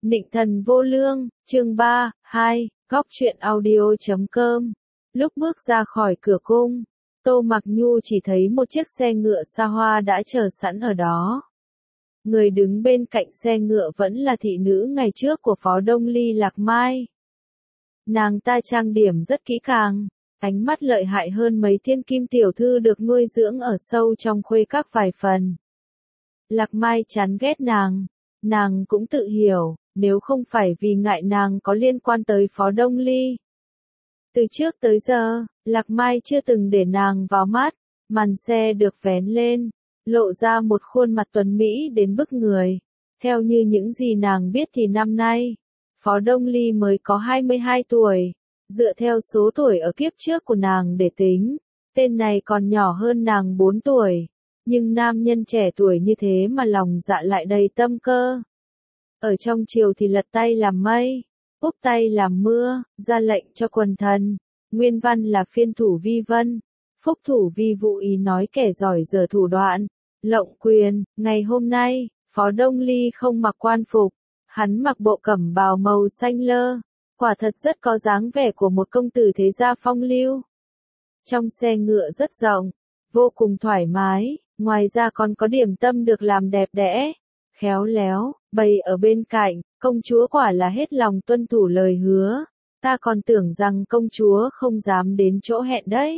Nịnh thần vô lương, chương 3, 2, góc truyện audio.com. Lúc bước ra khỏi cửa cung, Tô Mặc Nhu chỉ thấy một chiếc xe ngựa xa hoa đã chờ sẵn ở đó. Người đứng bên cạnh xe ngựa vẫn là thị nữ ngày trước của Phó Đông Ly Lạc Mai. Nàng ta trang điểm rất kỹ càng, ánh mắt lợi hại hơn mấy thiên kim tiểu thư được nuôi dưỡng ở sâu trong khuê các vài phần. Lạc Mai chán ghét nàng cũng tự hiểu, nếu không phải vì ngại nàng có liên quan tới Phó Đông Ly. Từ trước tới giờ, Lạc Mai chưa từng để nàng vào mắt, màn xe được vén lên, lộ ra một khuôn mặt tuấn mỹ đến bức người. Theo như những gì nàng biết thì năm nay, Phó Đông Ly mới có 22 tuổi, dựa theo số tuổi ở kiếp trước của nàng để tính, tên này còn nhỏ hơn nàng 4 tuổi, nhưng nam nhân trẻ tuổi như thế mà lòng dạ lại đầy tâm cơ. Ở trong triều thì lật tay làm mây, úp tay làm mưa, ra lệnh cho quần thần, nguyên văn là phiên thủ vi vân, phúc thủ vi vũ, ý nói kẻ giỏi giở thủ đoạn, lộng quyền. Ngày hôm nay, Phó Đông Ly không mặc quan phục, hắn mặc bộ cẩm bào màu xanh lơ, quả thật rất có dáng vẻ của một công tử thế gia phong lưu. Trong xe ngựa rất rộng, vô cùng thoải mái, ngoài ra còn có điểm tâm được làm đẹp đẽ, khéo léo, bày ở bên cạnh. Công chúa quả là hết lòng tuân thủ lời hứa, ta còn tưởng rằng công chúa không dám đến chỗ hẹn đấy.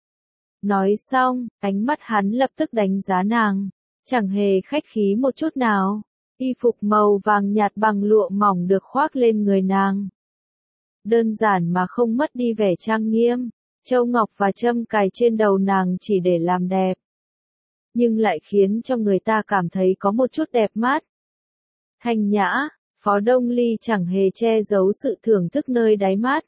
Nói xong, ánh mắt hắn lập tức đánh giá nàng, chẳng hề khách khí một chút nào. Y phục màu vàng nhạt bằng lụa mỏng được khoác lên người nàng. Đơn giản mà không mất đi vẻ trang nghiêm, châu ngọc và châm cài trên đầu nàng chỉ để làm đẹp, nhưng lại khiến cho người ta cảm thấy có một chút đẹp mắt. Thanh nhã, Phó Đông Ly chẳng hề che giấu sự thưởng thức nơi đáy mắt.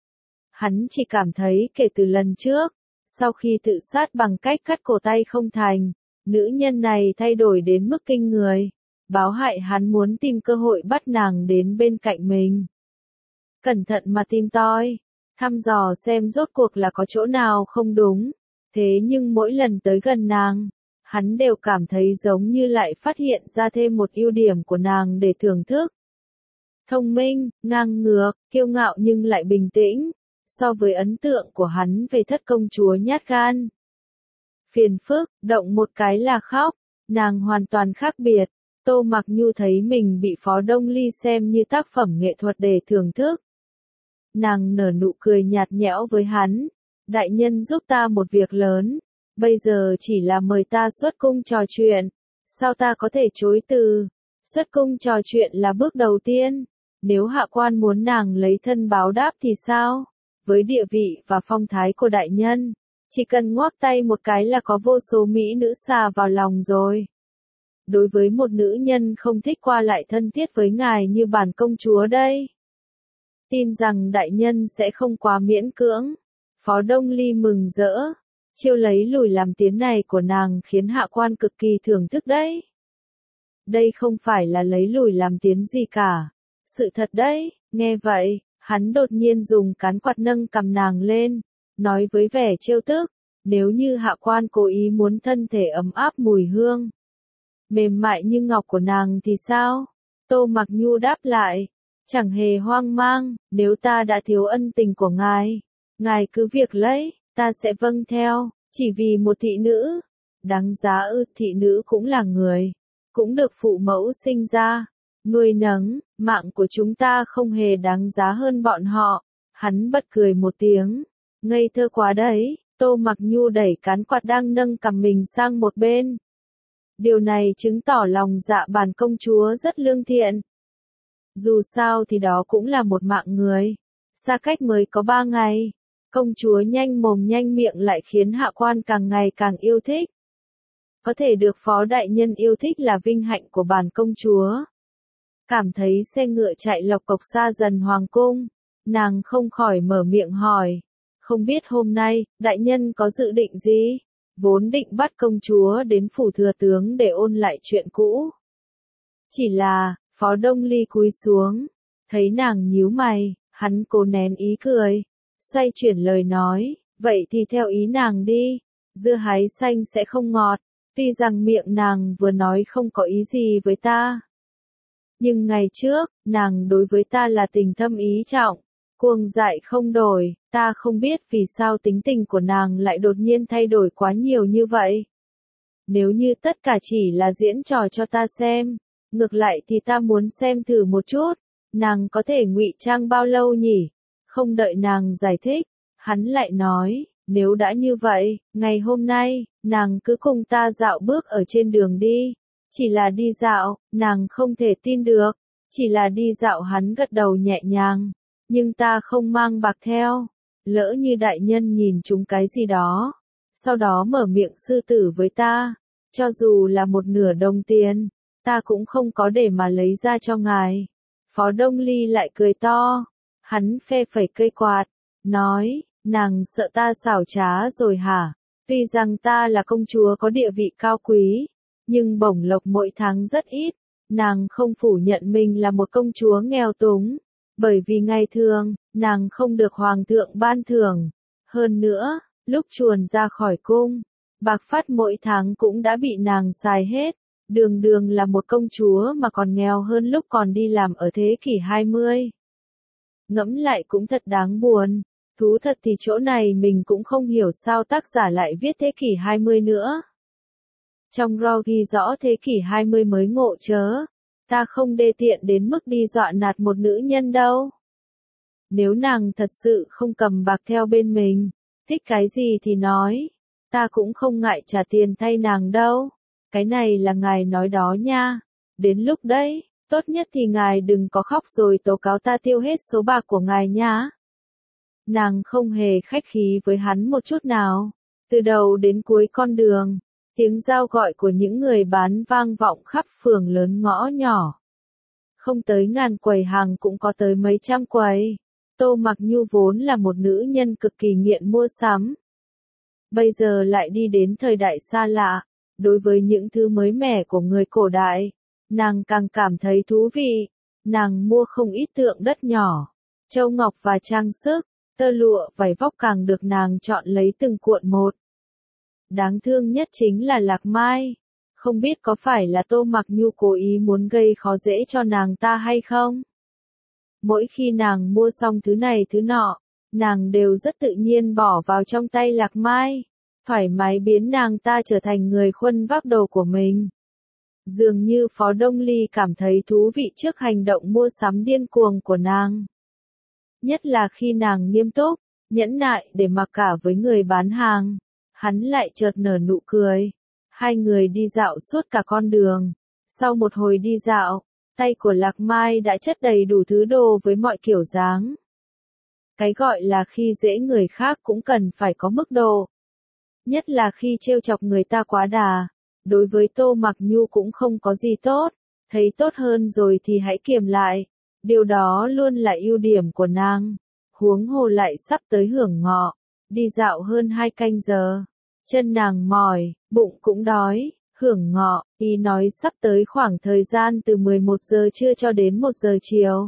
Hắn chỉ cảm thấy kể từ lần trước, sau khi tự sát bằng cách cắt cổ tay không thành, nữ nhân này thay đổi đến mức kinh người, báo hại hắn muốn tìm cơ hội bắt nàng đến bên cạnh mình. Cẩn thận mà tìm tòi, thăm dò xem rốt cuộc là có chỗ nào không đúng, thế nhưng mỗi lần tới gần nàng, hắn đều cảm thấy giống như lại phát hiện ra thêm một ưu điểm của nàng để thưởng thức. Thông minh, ngang ngược, kiêu ngạo nhưng lại bình tĩnh, so với ấn tượng của hắn về thất công chúa nhát gan, phiền phức, động một cái là khóc, nàng hoàn toàn khác biệt. Tô Mặc Nhu thấy mình bị Phó Đông Ly xem như tác phẩm nghệ thuật để thưởng thức. Nàng nở nụ cười nhạt nhẽo với hắn, đại nhân giúp ta một việc lớn, bây giờ chỉ là mời ta xuất cung trò chuyện, sao ta có thể chối từ? Xuất cung trò chuyện là bước đầu tiên, nếu hạ quan muốn nàng lấy thân báo đáp thì sao? Với địa vị và phong thái của đại nhân, chỉ cần ngoắc tay một cái là có vô số mỹ nữ xà vào lòng rồi. Đối với một nữ nhân không thích qua lại thân thiết với ngài như bản công chúa đây, tin rằng đại nhân sẽ không quá miễn cưỡng. Phó Đông Ly mừng rỡ, chiêu lấy lùi làm tiến này của nàng khiến hạ quan cực kỳ thưởng thức đấy. Đây không phải là lấy lùi làm tiến gì cả, sự thật đấy. Nghe vậy, hắn đột nhiên dùng cán quạt nâng cằm nàng lên, nói với vẻ trêu tức, nếu như hạ quan cố ý muốn thân thể ấm áp mùi hương mềm mại như ngọc của nàng thì sao? Tô Mặc Nhu đáp lại, chẳng hề hoang mang, nếu ta đã thiếu ân tình của ngài cứ việc lấy, ta sẽ vâng theo, chỉ vì một thị nữ. Đáng giá ư? Thị nữ cũng là người, cũng được phụ mẫu sinh ra, nuôi nấng, mạng của chúng ta không hề đáng giá hơn bọn họ. Hắn bật cười một tiếng, ngây thơ quá đấy. Tô Mặc Nhu đẩy cán quạt đang nâng cằm mình sang một bên. Điều này chứng tỏ lòng dạ bản công chúa rất lương thiện. Dù sao thì đó cũng là một mạng người, xa cách mới có 3 ngày, công chúa nhanh mồm nhanh miệng lại khiến hạ quan càng ngày càng yêu thích. Có thể được Phó đại nhân yêu thích là vinh hạnh của bản công chúa. Cảm thấy xe ngựa chạy lộc cộc xa dần hoàng cung, nàng không khỏi mở miệng hỏi, không biết hôm nay, đại nhân có dự định gì? Vốn định bắt công chúa đến phủ thừa tướng để ôn lại chuyện cũ. Chỉ là, Phó Đông Ly cúi xuống, thấy nàng nhíu mày, hắn cố nén ý cười, xoay chuyển lời nói, vậy thì theo ý nàng đi, dưa hái xanh sẽ không ngọt, tuy rằng miệng nàng vừa nói không có ý gì với ta, Nhưng ngày trước, nàng đối với ta là tình thâm ý trọng, cuồng dại không đổi, ta không biết vì sao tính tình của nàng lại đột nhiên thay đổi quá nhiều như vậy. Nếu như tất cả chỉ là diễn trò cho ta xem, ngược lại thì ta muốn xem thử một chút, nàng có thể ngụy trang bao lâu nhỉ? Không đợi nàng giải thích, hắn lại nói, nếu đã như vậy, ngày hôm nay, nàng cứ cùng ta dạo bước ở trên đường đi. Chỉ là đi dạo, nàng không thể tin được, chỉ là đi dạo hắn gật đầu nhẹ nhàng, nhưng ta không mang bạc theo, lỡ như đại nhân nhìn chúng cái gì đó, sau đó mở miệng sư tử với ta, cho dù là một nửa đồng tiền, ta cũng không có để mà lấy ra cho ngài. Phó Đông Ly lại cười to, hắn phe phẩy cây quạt, nói, nàng sợ ta xảo trá rồi hả? Tuy rằng ta là công chúa có địa vị cao quý, nhưng bổng lộc mỗi tháng rất ít, nàng không phủ nhận mình là một công chúa nghèo túng, bởi vì ngày thường, nàng không được hoàng thượng ban thưởng. Hơn nữa, lúc chuồn ra khỏi cung, bạc phát mỗi tháng cũng đã bị nàng xài hết, đường đường là một công chúa mà còn nghèo hơn lúc còn đi làm ở thế kỷ 20. Ngẫm lại cũng thật đáng buồn. Thú thật thì chỗ này mình cũng không hiểu sao tác giả lại viết thế kỷ 20 nữa. Trong RAW ghi rõ thế kỷ 20 mới ngộ chớ. Ta không đê tiện đến mức đi dọa nạt một nữ nhân đâu. Nếu nàng thật sự không cầm bạc theo bên mình, thích cái gì thì nói. Ta cũng không ngại trả tiền thay nàng đâu. Cái này là ngài nói đó nha. Đến lúc đấy, tốt nhất thì ngài đừng có khóc rồi tố cáo ta tiêu hết số bạc của ngài nhá. Nàng không hề khách khí với hắn một chút nào. Từ đầu đến cuối con đường, tiếng rao gọi của những người bán vang vọng khắp phường lớn ngõ nhỏ. Không tới ngàn quầy hàng cũng có tới mấy trăm quầy. Tô Mặc Nhu vốn là một nữ nhân cực kỳ nghiện mua sắm. Bây giờ lại đi đến thời đại xa lạ, đối với những thứ mới mẻ của người cổ đại, nàng càng cảm thấy thú vị. Nàng mua không ít tượng đất nhỏ, châu ngọc và trang sức. Tơ lụa vải vóc càng được nàng chọn lấy từng cuộn một. Đáng thương nhất chính là Lạc Mai. Không biết có phải là Tô Mặc Nhu cố ý muốn gây khó dễ cho nàng ta hay không? Mỗi khi nàng mua xong thứ này thứ nọ, nàng đều rất tự nhiên bỏ vào trong tay Lạc Mai, thoải mái biến nàng ta trở thành người khuân vác đồ của mình. Dường như Phó Đông Ly cảm thấy thú vị trước hành động mua sắm điên cuồng của nàng. Nhất là khi nàng nghiêm túc, nhẫn nại để mặc cả với người bán hàng, hắn lại chợt nở nụ cười. Hai người đi dạo suốt cả con đường. Sau một hồi đi dạo, tay của Lạc Mai đã chất đầy đủ thứ đồ với mọi kiểu dáng. Cái gọi là khi dễ người khác cũng cần phải có mức độ. Nhất là khi trêu chọc người ta quá đà. Đối với Tô Mặc Nhu cũng không có gì tốt. Thấy tốt hơn rồi thì hãy kiềm lại. Điều đó luôn là ưu điểm của nàng. Huống hồ lại sắp tới hưởng ngọ. Đi dạo hơn 2 canh giờ. Chân nàng mỏi, bụng cũng đói. Hưởng ngọ, ý nói sắp tới khoảng thời gian từ 11 giờ trưa cho đến 1 giờ chiều.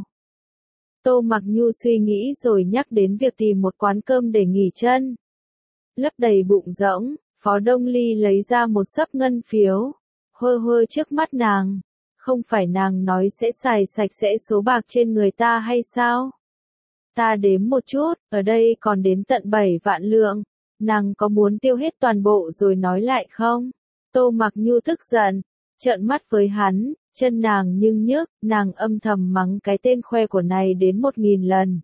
Tô Mặc Nhu suy nghĩ rồi nhắc đến việc tìm một quán cơm để nghỉ chân. Lấp đầy bụng rỗng, Phó Đông Ly lấy ra một xấp ngân phiếu. Hơ hơ trước mắt nàng. Không phải nàng nói sẽ xài sạch sẽ số bạc trên người ta hay sao? Ta đếm một chút, ở đây còn đến tận 7 vạn lượng. Nàng có muốn tiêu hết toàn bộ rồi nói lại không? Tô Mặc Nhu tức giận, trợn mắt với hắn, chân nàng nhưng nhức, nàng âm thầm mắng cái tên khoe của này đến 1000 lần.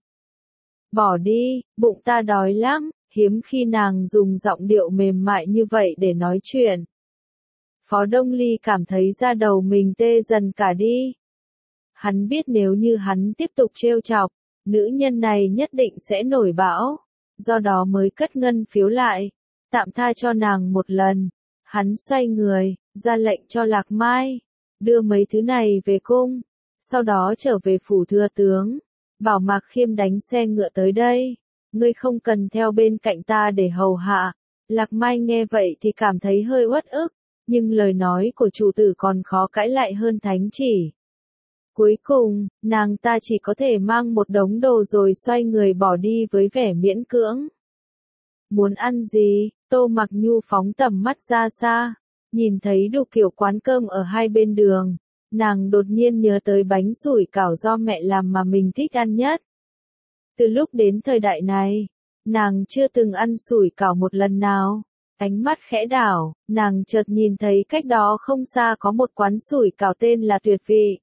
Bỏ đi, bụng ta đói lắm, hiếm khi nàng dùng giọng điệu mềm mại như vậy để nói chuyện. Phó Đông Ly cảm thấy da đầu mình tê dần cả đi. Hắn biết nếu như hắn tiếp tục trêu chọc, nữ nhân này nhất định sẽ nổi bão, do đó mới cất ngân phiếu lại, tạm tha cho nàng một lần. Hắn xoay người, ra lệnh cho Lạc Mai, đưa mấy thứ này về cung, sau đó trở về phủ thừa tướng, bảo Mạc Khiêm đánh xe ngựa tới đây, ngươi không cần theo bên cạnh ta để hầu hạ. Lạc Mai nghe vậy thì cảm thấy hơi uất ức, nhưng lời nói của chủ tử còn khó cãi lại hơn thánh chỉ. Cuối cùng, nàng ta chỉ có thể mang một đống đồ rồi xoay người bỏ đi với vẻ miễn cưỡng. Muốn ăn gì? Tô Mặc Nhu phóng tầm mắt ra xa, nhìn thấy đủ kiểu quán cơm ở hai bên đường, Nàng đột nhiên nhớ tới bánh sủi cảo do mẹ làm mà mình thích ăn nhất. Từ lúc đến thời đại này, nàng chưa từng ăn sủi cảo một lần nào. Ánh mắt khẽ đảo, nàng chợt nhìn thấy cách đó không xa có một quán sủi cảo tên là Tuyệt Vị.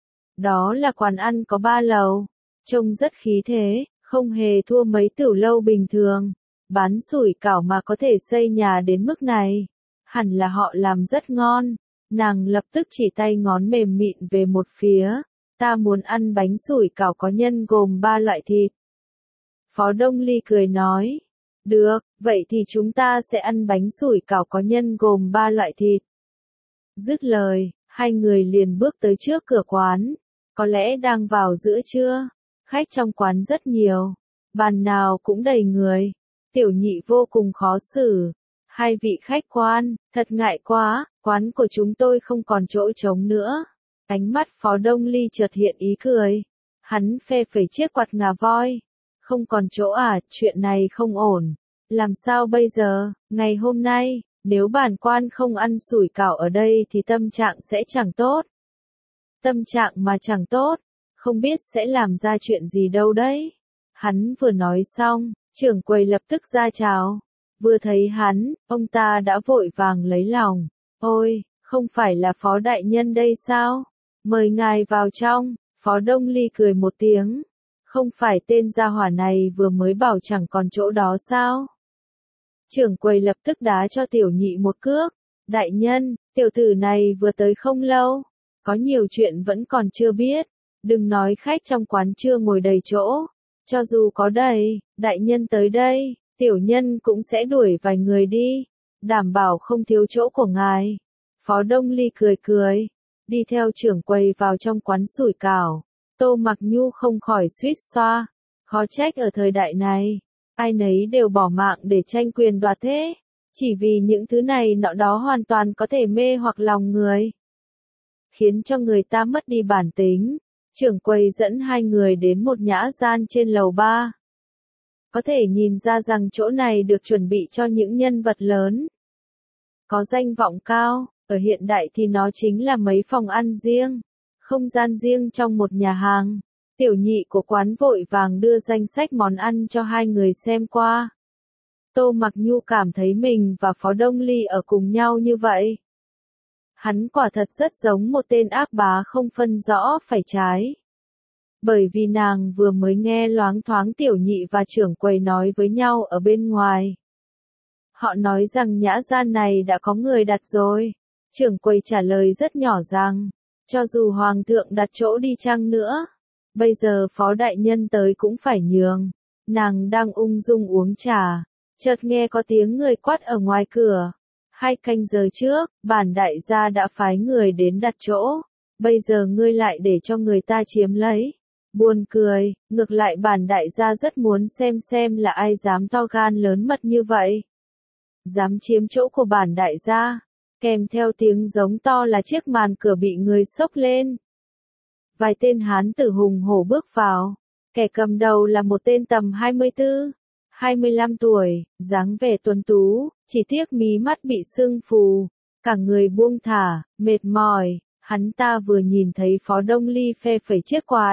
Đó là quán ăn có 3 lầu, trông rất khí thế, không hề thua mấy tiểu lâu bình thường. Bán sủi cảo mà có thể xây nhà đến mức này, hẳn là họ làm rất ngon. Nàng lập tức chỉ tay ngón mềm mịn về một phía, ta muốn ăn bánh sủi cảo có nhân gồm 3 loại thịt. Phó Đông Ly cười nói, được, vậy thì chúng ta sẽ ăn bánh sủi cảo có nhân gồm 3 loại thịt. Dứt lời, hai người liền bước tới trước cửa quán, có lẽ đang vào giữa trưa, khách trong quán rất nhiều, bàn nào cũng đầy người. Tiểu Nhị vô cùng khó xử, hai vị khách quan, thật ngại quá, quán của chúng tôi không còn chỗ trống nữa. Ánh mắt Phó Đông Ly chợt hiện ý cười, hắn phe phẩy chiếc quạt ngà voi. Không còn chỗ à, chuyện này không ổn. Làm sao bây giờ, ngày hôm nay, nếu bản quan không ăn sủi cảo ở đây thì tâm trạng sẽ chẳng tốt. Tâm trạng mà chẳng tốt, không biết sẽ làm ra chuyện gì đâu đấy. Hắn vừa nói xong, trưởng quầy lập tức ra chào. Vừa thấy hắn, ông ta đã vội vàng lấy lòng. Ôi, không phải là Phó đại nhân đây sao? Mời ngài vào trong. Phó Đông Ly cười một tiếng. Không phải tên gia hỏa này vừa mới bảo chẳng còn chỗ đó sao? Trưởng quầy lập tức đá cho Tiểu Nhị một cước. Đại nhân, tiểu tử này vừa tới không lâu. Có nhiều chuyện vẫn còn chưa biết. Đừng nói khách trong quán chưa ngồi đầy chỗ. Cho dù có đầy, đại nhân tới đây, tiểu nhân cũng sẽ đuổi vài người đi. Đảm bảo không thiếu chỗ của ngài. Phó Đông Ly cười cười. Đi theo trưởng quầy vào trong quán sủi cảo. Tô Mặc Nhu không khỏi suýt xoa. Khó trách ở thời đại này, ai nấy đều bỏ mạng để tranh quyền đoạt thế. Chỉ vì những thứ này nọ đó hoàn toàn có thể mê hoặc lòng người. Khiến cho người ta mất đi bản tính. Trưởng quầy dẫn hai người đến một nhã gian trên lầu 3. Có thể nhìn ra rằng chỗ này được chuẩn bị cho những nhân vật lớn. Có danh vọng cao, ở hiện đại thì nó chính là mấy phòng ăn riêng. Không gian riêng trong một nhà hàng. Tiểu Nhị của quán vội vàng đưa danh sách món ăn cho hai người xem qua. Tô Mặc Nhu cảm thấy mình và Phó Đông Ly ở cùng nhau như vậy. Hắn quả thật rất giống một tên ác bá không phân rõ phải trái. Bởi vì nàng vừa mới nghe loáng thoáng Tiểu Nhị và trưởng quầy nói với nhau ở bên ngoài. Họ nói rằng nhã gian này đã có người đặt rồi. Trưởng quầy trả lời rất nhỏ rằng, cho dù hoàng thượng đặt chỗ đi chăng nữa, bây giờ Phó đại nhân tới cũng phải nhường. Nàng đang ung dung uống trà, chợt nghe có tiếng người quát ở ngoài cửa. 2 canh giờ trước, bản đại gia đã phái người đến đặt chỗ, bây giờ ngươi lại để cho người ta chiếm lấy. Buồn cười, ngược lại bản đại gia rất muốn xem là ai dám to gan lớn mật như vậy. Dám chiếm chỗ của bản đại gia, kèm theo tiếng giống to là chiếc màn cửa bị người xốc lên. Vài tên hán tử hùng hổ bước vào, kẻ cầm đầu là một tên tầm 24, 25 tuổi, dáng vẻ tuấn tú, chỉ tiếc mí mắt bị sưng phù, cả người buông thả, mệt mỏi, hắn ta vừa nhìn thấy Phó Đông Ly phe phẩy chiếc quạt.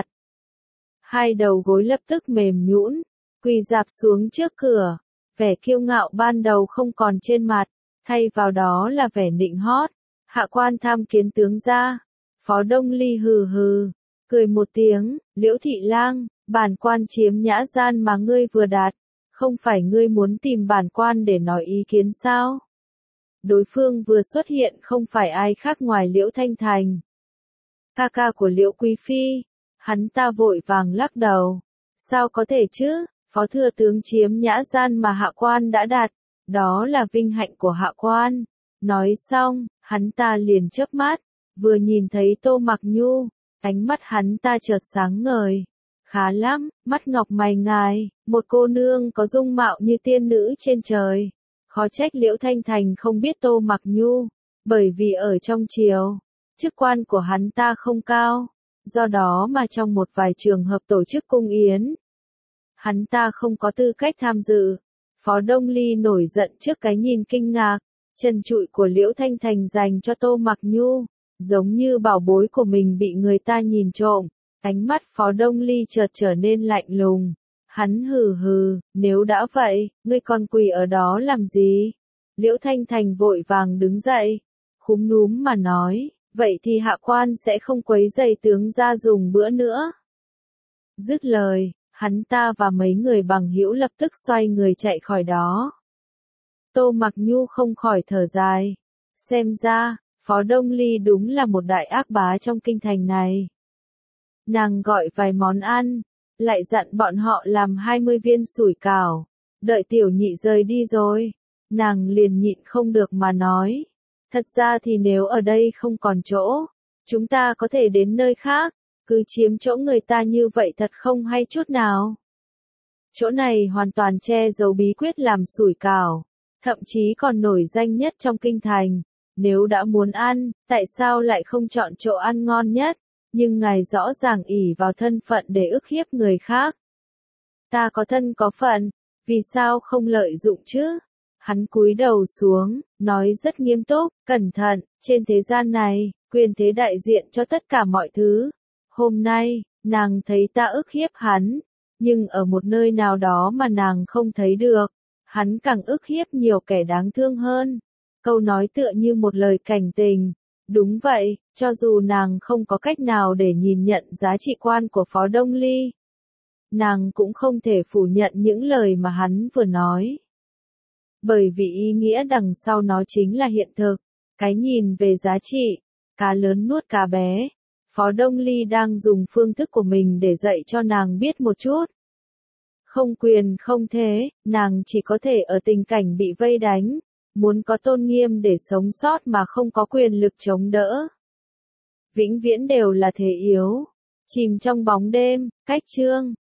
Hai đầu gối lập tức mềm nhũn, quỳ rạp xuống trước cửa, vẻ kiêu ngạo ban đầu không còn trên mặt, thay vào đó là vẻ nịnh hót. Hạ quan tham kiến tướng gia. Phó Đông Ly hừ hừ, cười một tiếng, Liễu Thị Lang, bản quan chiếm nhã gian mà ngươi vừa đạt, không phải ngươi muốn tìm bản quan để nói ý kiến sao? Đối phương vừa xuất hiện không phải ai khác ngoài Liễu Thanh Thành, ca ca của Liễu Quý Phi. Hắn ta vội vàng lắc đầu. Sao có thể chứ, Phó thừa tướng chiếm nhã gian mà hạ quan đã đạt, đó là vinh hạnh của hạ quan. Nói xong, hắn ta liền chớp mắt, vừa nhìn thấy Tô Mặc Nhu, ánh mắt hắn ta chợt sáng ngời. Khá lắm, mắt ngọc mày ngài, một cô nương có dung mạo như tiên nữ trên trời. Khó trách Liễu Thanh Thành không biết Tô Mặc Nhu, bởi vì ở trong triều, chức quan của hắn ta không cao. Do đó mà trong một vài trường hợp tổ chức cung yến, hắn ta không có tư cách tham dự. Phó Đông Ly nổi giận trước cái nhìn kinh ngạc, trần trụi của Liễu Thanh Thành dành cho Tô Mặc Nhu. giống như bảo bối của mình bị người ta nhìn trộm. Ánh mắt Phó Đông Ly chợt trở nên lạnh lùng. Hắn hừ hừ, nếu đã vậy, ngươi còn quỳ ở đó làm gì? Liễu Thanh Thành vội vàng đứng dậy, khúm núm mà nói, vậy thì hạ quan sẽ không quấy rầy tướng gia dùng bữa nữa. Dứt lời, hắn ta và mấy người bằng hữu lập tức xoay người chạy khỏi đó. Tô Mặc Nhu không khỏi thở dài. Xem ra, Phó Đông Ly đúng là một đại ác bá trong kinh thành này. Nàng gọi vài món ăn, lại dặn bọn họ làm 20 viên sủi cảo. Đợi tiểu nhị rời đi rồi, nàng liền nhịn không được mà nói. Thật ra thì nếu ở đây không còn chỗ, chúng ta có thể đến nơi khác, cứ chiếm chỗ người ta như vậy thật không hay chút nào. Chỗ này hoàn toàn che giấu bí quyết làm sủi cảo, thậm chí còn nổi danh nhất trong kinh thành. Nếu đã muốn ăn, tại sao lại không chọn chỗ ăn ngon nhất? Nhưng ngài rõ ràng ỷ vào thân phận để ức hiếp người khác. Ta có thân có phận, vì sao không lợi dụng chứ? Hắn cúi đầu xuống, nói rất nghiêm túc, cẩn thận, trên thế gian này, quyền thế đại diện cho tất cả mọi thứ. Hôm nay, nàng thấy ta ức hiếp hắn, nhưng ở một nơi nào đó mà nàng không thấy được, hắn càng ức hiếp nhiều kẻ đáng thương hơn. Câu nói tựa như một lời cảnh tình. Đúng vậy, cho dù nàng không có cách nào để nhìn nhận giá trị quan của Phó Đông Ly, nàng cũng không thể phủ nhận những lời mà hắn vừa nói. Bởi vì ý nghĩa đằng sau nó chính là hiện thực, cái nhìn về giá trị, cá lớn nuốt cá bé. Phó Đông Ly đang dùng phương thức của mình để dạy cho nàng biết một chút. Không quyền không thế, nàng chỉ có thể ở tình cảnh bị vây đánh, muốn có tôn nghiêm để sống sót mà không có quyền lực chống đỡ. Vĩnh viễn đều là thế yếu, chìm trong bóng đêm, cách chương.